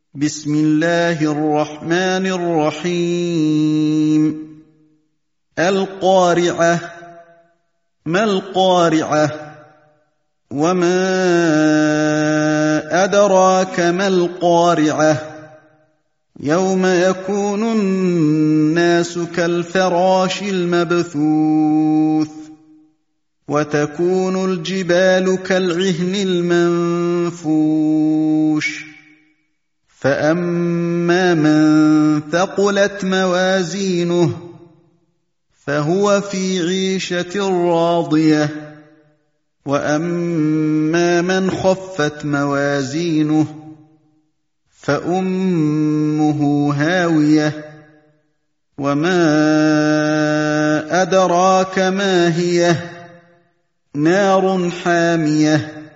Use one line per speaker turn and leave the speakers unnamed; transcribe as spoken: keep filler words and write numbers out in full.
بسم الله الرحمن الرحيم القارعة. ما القارعة؟ وما أدراك ما القارعة؟ يوم يكون الناس كالفراش المبثوث وتكون الجبال كالعهن المنفوش فأما من ثقلت موازينه فهو في عيشة راضية وأما من خفت موازينه فأمه هاوية وما أدراك ما هي نار حامية